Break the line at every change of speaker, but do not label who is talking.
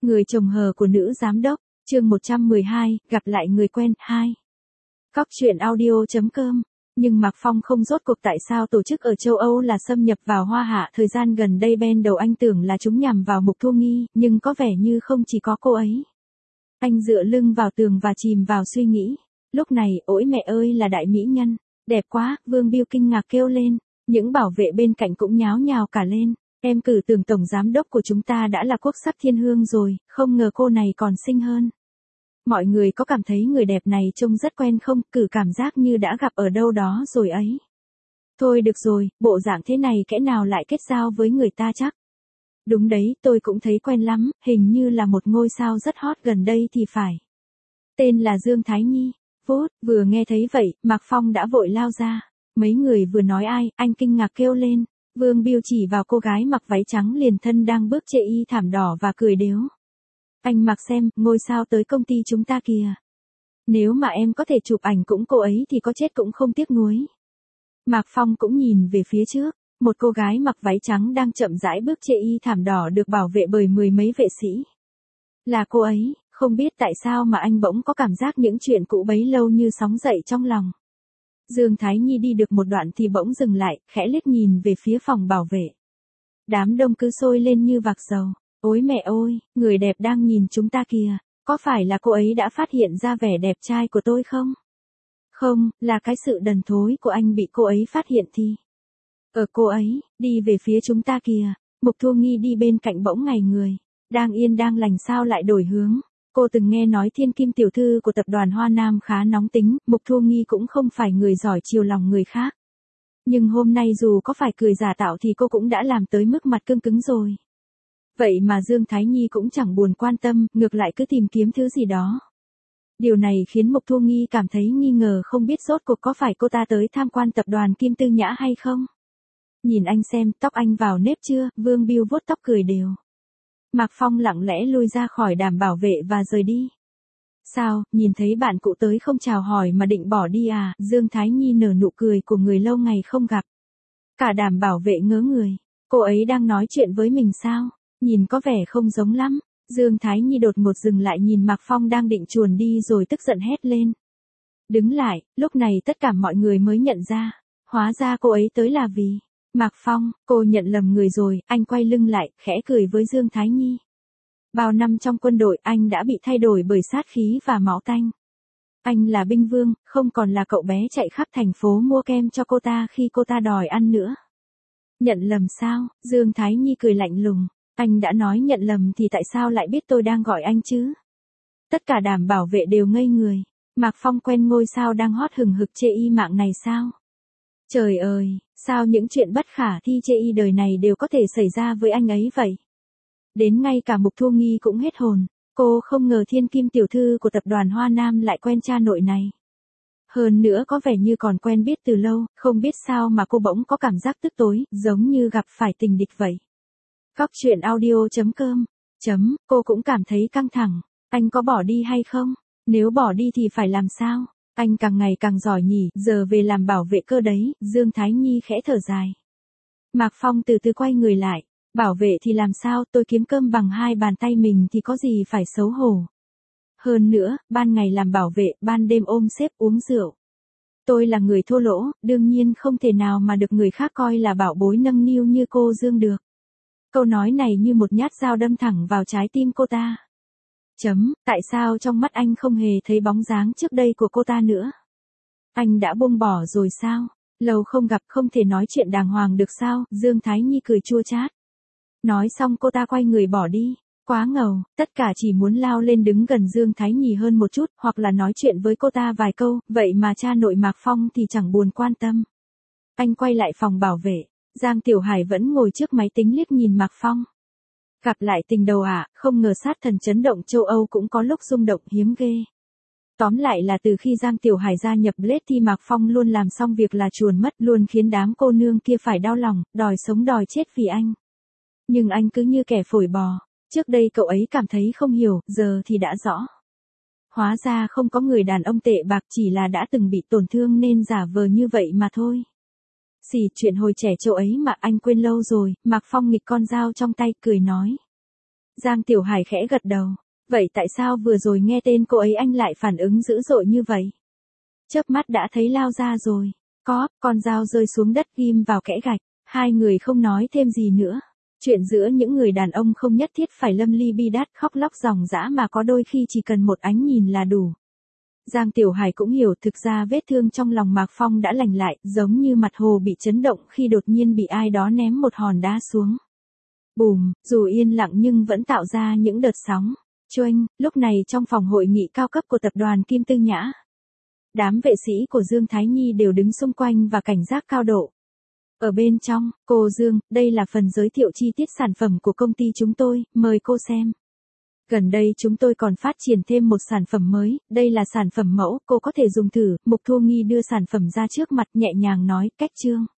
Người chồng hờ của nữ giám đốc, chương 112, gặp lại người quen, 2. Cóc truyện audio.com. Nhưng Mạc Phong không rốt cuộc tại sao tổ chức ở châu Âu là xâm nhập vào Hoa Hạ. Thời gian gần đây ban đầu anh tưởng là chúng nhằm vào Mục Thu Nghi, nhưng có vẻ như không chỉ có cô ấy. Anh dựa lưng vào tường và chìm vào suy nghĩ. Lúc này, ôi mẹ ơi là đại mỹ nhân, đẹp quá, Vương Biêu kinh ngạc kêu lên. Những bảo vệ bên cạnh cũng nháo nhào cả lên. Em cử tưởng tổng giám đốc của chúng ta đã là quốc sắc thiên hương rồi, không ngờ cô này còn xinh hơn. Mọi người có cảm thấy người đẹp này trông rất quen không, cử cảm giác như đã gặp ở đâu đó rồi ấy. Thôi được rồi, bộ dạng thế này kẽ nào lại kết giao với người ta chắc. Đúng đấy, tôi cũng thấy quen lắm, hình như là một ngôi sao rất hot gần đây thì phải. Tên là Dương Thái Nhi. Phút, vừa nghe thấy vậy, Mạc Phong đã vội lao ra. Mấy người vừa nói ai, anh kinh ngạc kêu lên. Vương Biêu chỉ vào cô gái mặc váy trắng liền thân đang bước chê y thảm đỏ và cười đếu. Anh mặc xem, ngôi sao tới công ty chúng ta kìa. Nếu mà em có thể chụp ảnh cũng cô ấy thì có chết cũng không tiếc nuối. Mạc Phong cũng nhìn về phía trước, một cô gái mặc váy trắng đang chậm rãi bước chê y thảm đỏ được bảo vệ bởi mười mấy vệ sĩ. Là cô ấy, không biết tại sao mà anh bỗng có cảm giác những chuyện cũ bấy lâu như sóng dậy trong lòng. Dương Thái Nhi đi được một đoạn thì bỗng dừng lại, khẽ liếc nhìn về phía phòng bảo vệ. Đám đông cứ sôi lên như vạc dầu. Ôi mẹ ơi, người đẹp đang nhìn chúng ta kìa, có phải là cô ấy đã phát hiện ra vẻ đẹp trai của tôi không? Không, là cái sự đần thối của anh bị cô ấy phát hiện thì. Cô ấy, đi về phía chúng ta kìa, Mục Thu Nghi đi bên cạnh bỗng ngảy người, đang yên đang lành sao lại đổi hướng. Cô từng nghe nói Thiên Kim tiểu thư của tập đoàn Hoa Nam khá nóng tính, Mục Thu Nghi cũng không phải người giỏi chiều lòng người khác. Nhưng hôm nay dù có phải cười giả tạo thì cô cũng đã làm tới mức mặt cương cứng rồi. Vậy mà Dương Thái Nhi cũng chẳng buồn quan tâm, ngược lại cứ tìm kiếm thứ gì đó. Điều này khiến Mục Thu Nghi cảm thấy nghi ngờ không biết rốt cuộc có phải cô ta tới tham quan tập đoàn Kim Tư Nhã hay không. Nhìn anh xem, tóc anh vào nếp chưa, Vương Biêu vuốt tóc cười đều. Mạc Phong lặng lẽ lui ra khỏi đàm bảo vệ và rời đi. Sao, nhìn thấy bạn cũ tới không chào hỏi mà định bỏ đi à? Dương Thái Nhi nở nụ cười của người lâu ngày không gặp. Cả đàm bảo vệ ngớ người. Cô ấy đang nói chuyện với mình sao? Nhìn có vẻ không giống lắm. Dương Thái Nhi đột ngột dừng lại nhìn Mạc Phong đang định chuồn đi rồi tức giận hét lên. Đứng lại, lúc này tất cả mọi người mới nhận ra. Hóa ra cô ấy tới là vì... Mạc Phong, cô nhận lầm người rồi, anh quay lưng lại, khẽ cười với Dương Thái Nhi. Bao năm trong quân đội anh đã bị thay đổi bởi sát khí và máu tanh. Anh là binh vương, không còn là cậu bé chạy khắp thành phố mua kem cho cô ta khi cô ta đòi ăn nữa. Nhận lầm sao? Dương Thái Nhi cười lạnh lùng. Anh đã nói nhận lầm thì tại sao lại biết tôi đang gọi anh chứ? Tất cả đàm bảo vệ đều ngây người. Mạc Phong quen ngôi sao đang hot hừng hực chê y mạng này sao? Trời ơi, sao những chuyện bất khả thi chê y đời này đều có thể xảy ra với anh ấy vậy? Đến ngay cả Mục Thu Nghi cũng hết hồn. Cô không ngờ Thiên Kim tiểu thư của tập đoàn Hoa Nam lại quen cha nội này. Hơn nữa có vẻ như còn quen biết từ lâu, không biết sao mà cô bỗng có cảm giác tức tối, giống như gặp phải tình địch vậy. Cóc truyện audio.com. Cô cũng cảm thấy căng thẳng. Anh có bỏ đi hay không? Nếu bỏ đi thì phải làm sao? Anh càng ngày càng giỏi nhỉ, giờ về làm bảo vệ cơ đấy, Dương Thái Nhi khẽ thở dài. Mạc Phong từ từ quay người lại. Bảo vệ thì làm sao, tôi kiếm cơm bằng hai bàn tay mình thì có gì phải xấu hổ. Hơn nữa, ban ngày làm bảo vệ, ban đêm ôm sếp uống rượu. Tôi là người thô lỗ, đương nhiên không thể nào mà được người khác coi là bảo bối nâng niu như cô Dương được. Câu nói này như một nhát dao đâm thẳng vào trái tim cô ta. Tại sao trong mắt anh không hề thấy bóng dáng trước đây của cô ta nữa? Anh đã buông bỏ rồi sao? Lâu không gặp không thể nói chuyện đàng hoàng được sao? Dương Thái Nhi cười chua chát. Nói xong cô ta quay người bỏ đi. Quá ngầu, tất cả chỉ muốn lao lên đứng gần Dương Thái Nhi hơn một chút, hoặc là nói chuyện với cô ta vài câu, vậy mà cha nội Mạc Phong thì chẳng buồn quan tâm. Anh quay lại phòng bảo vệ, Giang Tiểu Hải vẫn ngồi trước máy tính liếc nhìn Mạc Phong. Gặp lại tình đầu à, không ngờ sát thần chấn động châu Âu cũng có lúc rung động hiếm ghê. Tóm lại là từ khi Giang Tiểu Hải gia nhập Blade thì Mạc Phong luôn làm xong việc là chuồn mất, luôn khiến đám cô nương kia phải đau lòng, đòi sống đòi chết vì anh. Nhưng anh cứ như kẻ phổi bò. Trước đây cậu ấy cảm thấy không hiểu, giờ thì đã rõ. Hóa ra không có người đàn ông tệ bạc, chỉ là đã từng bị tổn thương nên giả vờ như vậy mà thôi. Xì, chuyện hồi trẻ châu ấy mà anh quên lâu rồi. Mạc Phong nghịch con dao trong tay, cười nói. Giang Tiểu Hải khẽ gật đầu. Vậy tại sao vừa rồi nghe tên cô ấy anh lại phản ứng dữ dội như vậy? Chớp mắt đã thấy lao ra rồi. Con dao rơi xuống đất ghim vào kẽ gạch. Hai người không nói thêm gì nữa. Chuyện giữa những người đàn ông không nhất thiết phải lâm ly bi đát khóc lóc ròng rã mà có đôi khi chỉ cần một ánh nhìn là đủ. Giang Tiểu Hải cũng hiểu thực ra vết thương trong lòng Mạc Phong đã lành lại, giống như mặt hồ bị chấn động khi đột nhiên bị ai đó ném một hòn đá xuống. Bùm, dù yên lặng nhưng vẫn tạo ra những đợt sóng. Choanh, lúc này trong phòng hội nghị cao cấp của tập đoàn Kim Tư Nhã. Đám vệ sĩ của Dương Thái Nhi đều đứng xung quanh và cảnh giác cao độ. Ở bên trong, cô Dương, đây là phần giới thiệu chi tiết sản phẩm của công ty chúng tôi, mời cô xem. Gần đây chúng tôi còn phát triển thêm một sản phẩm mới, đây là sản phẩm mẫu, cô có thể dùng thử. Mục Thu Nghi đưa sản phẩm ra trước mặt nhẹ nhàng nói, cách Trương.